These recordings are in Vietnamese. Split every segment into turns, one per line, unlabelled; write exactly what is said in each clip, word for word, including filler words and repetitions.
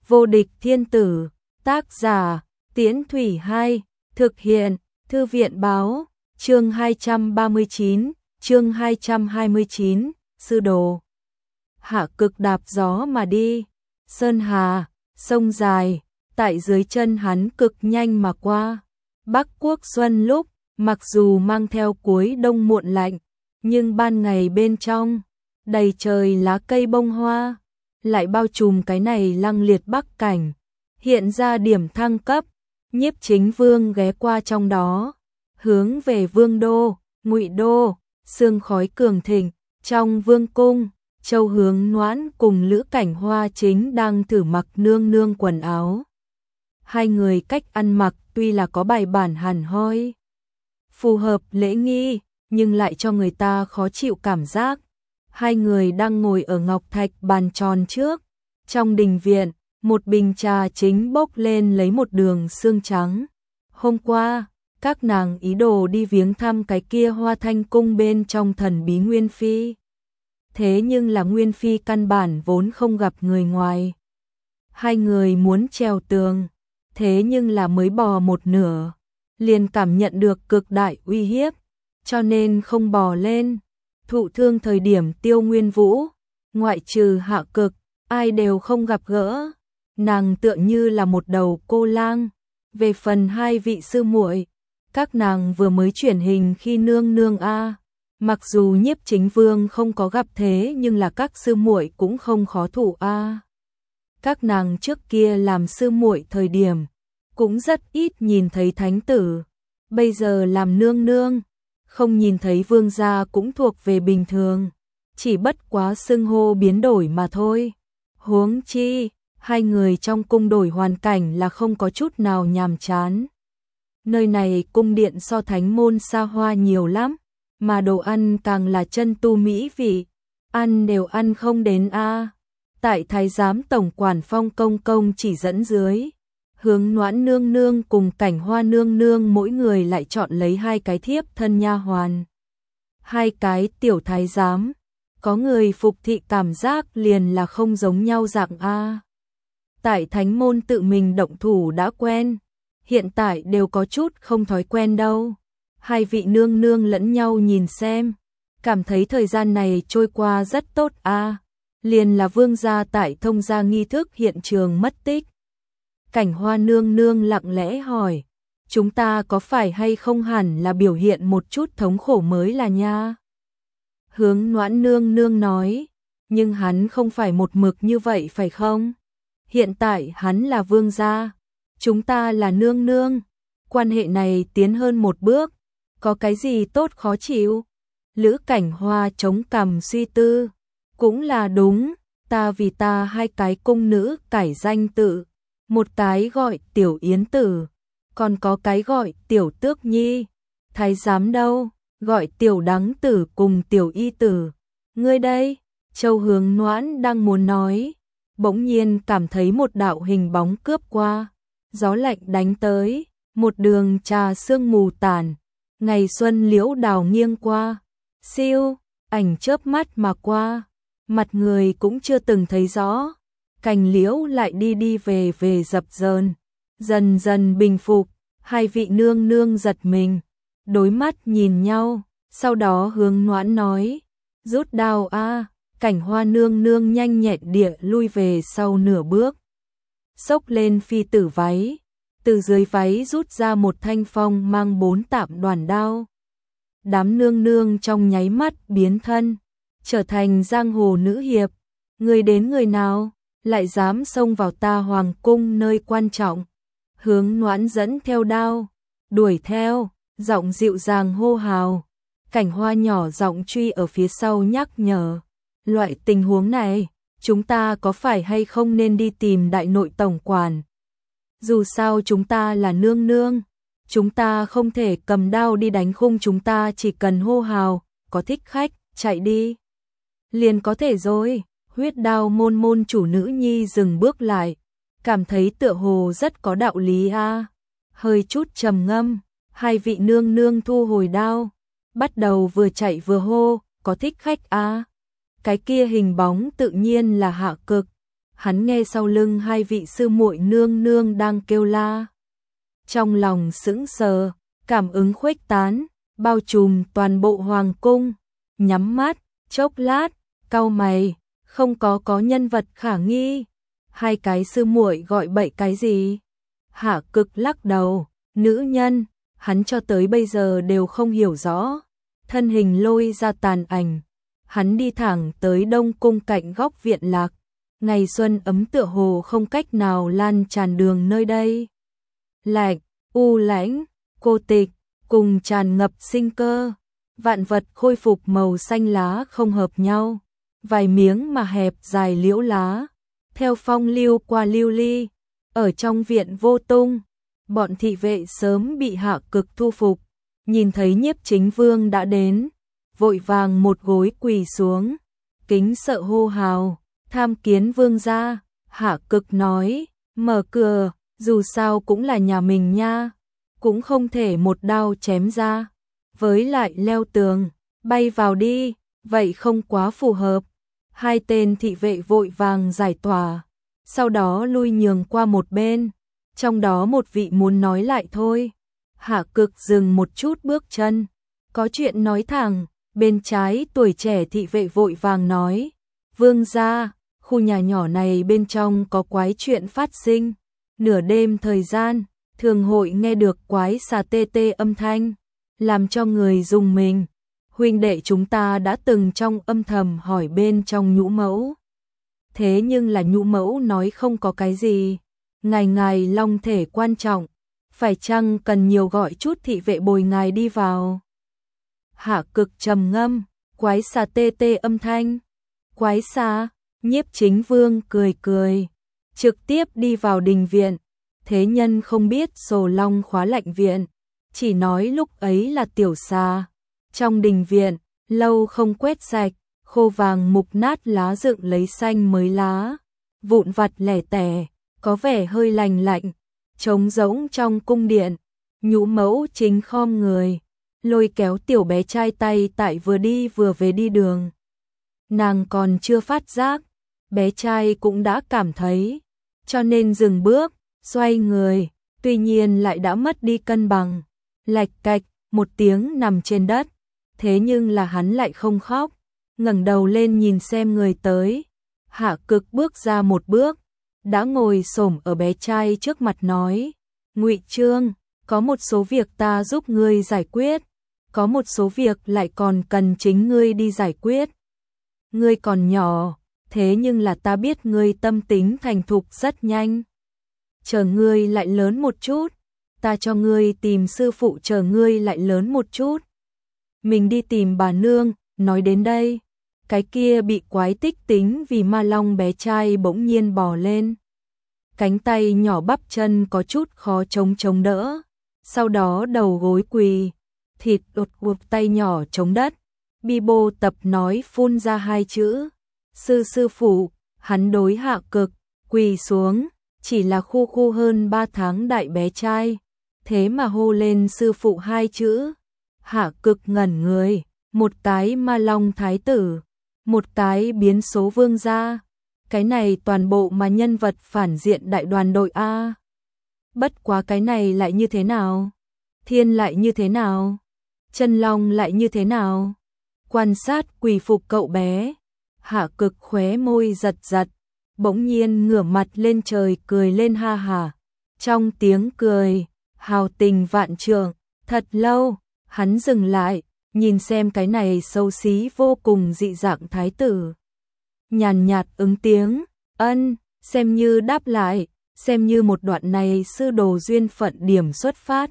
Vô địch thiên tử, tác giả, Tiễn Thủy Hai, thực hiện, Thư viện báo, chương hai trăm ba mươi chín, chương hai trăm hai mươi chín, sư đồ. Hạ cực đạp gió mà đi, sơn hà, sông dài, tại dưới chân hắn cực nhanh mà qua. Bắc Quốc xuân lúc, mặc dù mang theo cuối đông muộn lạnh, nhưng ban ngày bên trong, đầy trời lá cây bông hoa, lại bao trùm cái này lăng liệt bắc cảnh, hiện ra điểm thăng cấp. Nhiếp Chính Vương ghé qua trong đó, hướng về Vương đô, Ngụy đô, sương khói cường thịnh, trong vương cung, Châu Hướng Noãn cùng Lữ Cảnh Hoa chính đang thử mặc nương nương quần áo. Hai người cách ăn mặc tuy là có bài bản hẳn hoi, phù hợp lễ nghi, nhưng lại cho người ta khó chịu cảm giác. Hai người đang ngồi ở ngọc thạch bàn tròn trước, trong đình viện, một bình trà chính bốc lên lấy một đường sương trắng. Hôm qua, các nàng ý đồ đi viếng thăm cái kia Hoa Thanh cung bên trong thần bí Nguyên Phi. Thế nhưng là Nguyên Phi căn bản vốn không gặp người ngoài. Hai người muốn trèo tường, thế nhưng là mới bò một nửa, liền cảm nhận được cực đại uy hiếp, cho nên không bò lên. Thụ thương thời điểm Tiêu Nguyên Vũ, ngoại trừ Hạ Cực, ai đều không gặp gỡ. Nàng tựa như là một đầu cô lang. Về phần hai vị sư muội, các nàng vừa mới chuyển hình khi nương nương a. Mặc dù Nhiếp Chính Vương không có gặp thế nhưng là các sư muội cũng không khó thủ a. Các nàng trước kia làm sư muội thời điểm, cũng rất ít nhìn thấy thánh tử. Bây giờ làm nương nương, không nhìn thấy vương gia cũng thuộc về bình thường, chỉ bất quá xưng hô biến đổi mà thôi. Huống chi, hai người trong cung đổi hoàn cảnh là không có chút nào nhàm chán. Nơi này cung điện so thánh môn xa hoa nhiều lắm, mà đồ ăn càng là chân tu mỹ vị, ăn đều ăn không đến a. Tại thái giám tổng quản Phong công công chỉ dẫn dưới, Hướng Noãn nương nương cùng Cảnh Hoa nương nương mỗi người lại chọn lấy hai cái thiếp thân nha hoàn. Hai cái tiểu thái giám, có người phục thị cảm giác liền là không giống nhau dạng a. Tại thánh môn tự mình động thủ đã quen, hiện tại đều có chút không thói quen đâu. Hai vị nương nương lẫn nhau nhìn xem, cảm thấy thời gian này trôi qua rất tốt a. Liền là vương gia tại thông gia nghi thức hiện trường mất tích. Cảnh Hoa nương nương lặng lẽ hỏi, chúng ta có phải hay không hẳn là biểu hiện một chút thống khổ mới là nha. Hướng Noãn nương nương nói, nhưng hắn không phải một mực như vậy phải không? Hiện tại hắn là vương gia, chúng ta là nương nương, quan hệ này tiến hơn một bước, có cái gì tốt khó chịu? Lữ Cảnh Hoa chống cằm suy tư, cũng là đúng, ta vì ta hai cái cung nữ cải danh tự. Một cái gọi Tiểu Yến Tử, còn có cái gọi Tiểu Tước Nhi. Thái giám đâu, gọi Tiểu Đắng Tử cùng Tiểu Y Tử. Ngươi đây, Châu Hướng Noãn đang muốn nói, bỗng nhiên cảm thấy một đạo hình bóng cướp qua. Gió lạnh đánh tới, một đường trà sương mù tàn, ngày xuân liễu đào nghiêng qua. Siêu, ảnh chớp mắt mà qua, mặt người cũng chưa từng thấy rõ. Cành liễu lại đi đi về về dập dờn, dần dần bình phục. Hai vị nương nương giật mình, đối mắt nhìn nhau, sau đó Hướng Noãn nói, rút đao a. Cảnh Hoa nương nương nhanh nhẹn địa lui về sau nửa bước, xốc lên phi tử váy, từ dưới váy rút ra một thanh phong mang bốn tạm đoàn đao. Đám nương nương trong nháy mắt biến thân, trở thành giang hồ nữ hiệp. Người đến người nào lại dám xông vào ta hoàng cung nơi quan trọng? Hướng Noãn dẫn theo đao, đuổi theo, giọng dịu dàng hô hào. Cảnh Hoa nhỏ giọng truy ở phía sau nhắc nhở, loại tình huống này, chúng ta có phải hay không nên đi tìm đại nội tổng quản? Dù sao chúng ta là nương nương, chúng ta không thể cầm đao đi đánh khung, chúng ta chỉ cần hô hào, có thích khách, chạy đi liền có thể rồi. Huyết Đao môn môn chủ nữ nhi dừng bước lại, cảm thấy tựa hồ rất có đạo lý a. Hơi chút trầm ngâm, hai vị nương nương thu hồi đao, bắt đầu vừa chạy vừa hô, có thích khách a. Cái kia hình bóng tự nhiên là Hạ Cực, hắn nghe sau lưng hai vị sư muội nương nương đang kêu la. Trong lòng sững sờ, cảm ứng khuếch tán, bao trùm toàn bộ hoàng cung, nhắm mắt, chốc lát, cau mày, không có có nhân vật khả nghi. Hai cái sư muội gọi bậy cái gì? Hạ Cực lắc đầu, nữ nhân, hắn cho tới bây giờ đều không hiểu rõ. Thân hình lôi ra tàn ảnh, hắn đi thẳng tới Đông cung cạnh góc viện lạc. Ngày xuân ấm tựa hồ không cách nào lan tràn đường nơi đây. Lạnh, u lãnh, cô tịch, cùng tràn ngập sinh cơ. Vạn vật khôi phục màu xanh lá không hợp nhau. Vài miếng mà hẹp dài liễu lá, theo phong lưu qua lưu ly, ở trong viện vô tung. Bọn thị vệ sớm bị Hạ Cực thu phục, nhìn thấy Nhiếp Chính Vương đã đến, vội vàng một gối quỳ xuống, kính sợ hô hào, tham kiến vương gia. Hạ Cực nói, mở cửa, dù sao cũng là nhà mình nha, cũng không thể một đao chém ra, với lại leo tường, bay vào đi, vậy không quá phù hợp. Hai tên thị vệ vội vàng giải tỏa, sau đó lui nhường qua một bên, trong đó một vị muốn nói lại thôi. Hạ Cực dừng một chút bước chân, có chuyện nói thẳng. Bên trái tuổi trẻ thị vệ vội vàng nói, vương gia, khu nhà nhỏ này bên trong có quái chuyện phát sinh. Nửa đêm thời gian, thường hội nghe được quái xà tê tê âm thanh, làm cho người rùng mình. Huynh đệ chúng ta đã từng trong âm thầm hỏi bên trong nhũ mẫu. Thế nhưng là nhũ mẫu nói không có cái gì. Ngài ngài long thể quan trọng, phải chăng cần nhiều gọi chút thị vệ bồi ngài đi vào. Hạ Cực trầm ngâm, quái xà tê tê âm thanh. Quái xà, Nhiếp Chính Vương cười cười, trực tiếp đi vào đình viện. Thế nhân không biết Sồ Long khóa lạnh viện, chỉ nói lúc ấy là tiểu xà. Trong đình viện, lâu không quét sạch, khô vàng mục nát lá dựng lấy xanh mới lá, vụn vặt lẻ tẻ, có vẻ hơi lành lạnh. Trống rỗng trong cung điện, nhũ mẫu chính khom người, lôi kéo tiểu bé trai tay tại vừa đi vừa về đi đường. Nàng còn chưa phát giác, bé trai cũng đã cảm thấy, cho nên dừng bước, xoay người, tuy nhiên lại đã mất đi cân bằng, lạch cạch một tiếng nằm trên đất. Thế nhưng là hắn lại không khóc, ngẩng đầu lên nhìn xem người tới. Hạ Cực bước ra một bước, đã ngồi xổm ở bé trai trước mặt nói, Ngụy Trương, có một số việc ta giúp ngươi giải quyết, có một số việc lại còn cần chính ngươi đi giải quyết. Ngươi còn nhỏ, thế nhưng là ta biết ngươi tâm tính thành thục rất nhanh. Chờ ngươi lại lớn một chút, ta cho ngươi tìm sư phụ chờ ngươi lại lớn một chút. Mình đi tìm bà nương. Nói đến đây, cái kia bị quái tích tính vì ma long bé trai bỗng nhiên bò lên. Cánh tay nhỏ bắp chân có chút khó chống chống đỡ, sau đó đầu gối quỳ, thịt đột ngột tay nhỏ chống đất. Bi bô tập nói phun ra hai chữ, sư sư phụ. Hắn đối Hạ Cực quỳ xuống, chỉ là khu khu hơn ba tháng đại bé trai, thế mà hô lên sư phụ hai chữ. Hạ Cực ngẩn người, một cái ma long thái tử, một cái biến số vương gia, cái này toàn bộ mà nhân vật phản diện đại đoàn đội A. Bất quá cái này lại như thế nào? Thiên lại như thế nào? Chân long lại như thế nào? Quan sát quỳ phục cậu bé, Hạ Cực khóe môi giật giật, bỗng nhiên ngửa mặt lên trời cười lên ha hả. Trong tiếng cười, hào tình vạn trượng. Thật lâu, hắn dừng lại, nhìn xem cái này xấu xí vô cùng dị dạng thái tử. Nhàn nhạt ứng tiếng, ân, xem như đáp lại, xem như một đoạn này sư đồ duyên phận điểm xuất phát.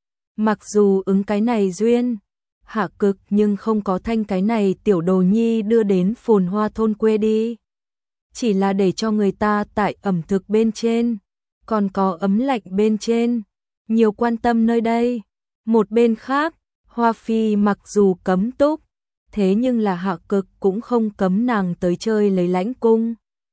Mặc dù ứng cái này duyên, Hạ Cực nhưng không có thanh cái này tiểu đồ nhi đưa đến phồn hoa thôn quê đi. Chỉ là để cho người ta tại ẩm thực bên trên, còn có ấm lạnh bên trên, nhiều quan tâm nơi đây. Một bên khác, Hoa Phi mặc dù cấm túc, thế nhưng là Hạ Cực cũng không cấm nàng tới chơi lấy lãnh cung.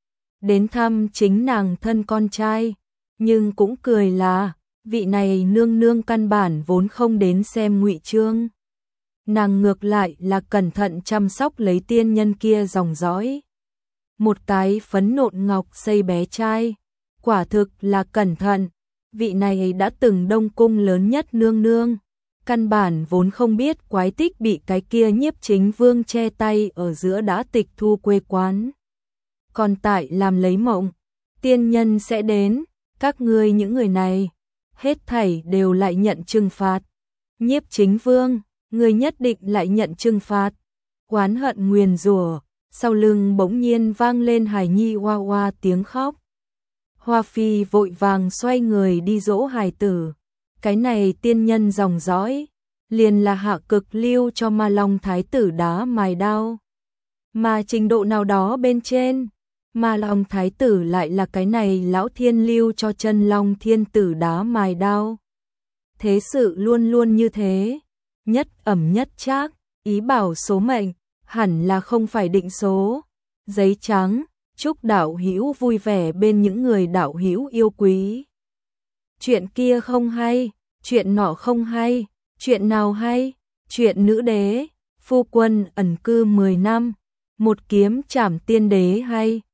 Đến thăm chính nàng thân con trai, nhưng cũng cười là, vị này nương nương căn bản vốn không đến xem Ngụy Trương. Nàng ngược lại là cẩn thận chăm sóc lấy tiên nhân kia dòng dõi. một cái phấn nộn ngọc xây bé trai, quả thực là cẩn thận, vị này đã từng Đông cung lớn nhất nương nương, căn bản vốn không biết quái tích bị cái kia Nhiếp Chính Vương che tay ở giữa đã tịch thu quê quán. Còn tại làm lấy mộng, tiên nhân sẽ đến, các ngươi những người này, hết thảy đều lại nhận trừng phạt. Nhiếp Chính Vương, người nhất định lại nhận trừng phạt. Oán hận nguyền rủa, sau lưng bỗng nhiên vang lên hài nhi oa oa tiếng khóc. Hoa Phi vội vàng xoay người đi dỗ hài tử. Cái này tiên nhân dòng dõi, liền là hạ cực lưu cho Ma Long Thái tử đá mài đao. Mà trình độ nào đó bên trên, Ma Long Thái tử lại là cái này lão thiên lưu cho chân Long Thiên tử đá mài đao. Thế sự luôn luôn như thế, nhất ẩm nhất trác, ý bảo số mệnh, hẳn là không phải định số. Giấy trắng, chúc đạo hữu vui vẻ bên những người đạo hữu yêu quý. Chuyện kia không hay, chuyện nọ không hay, chuyện nào hay? Chuyện nữ đế, phu quân ẩn cư mười năm, một kiếm trảm tiên đế hay.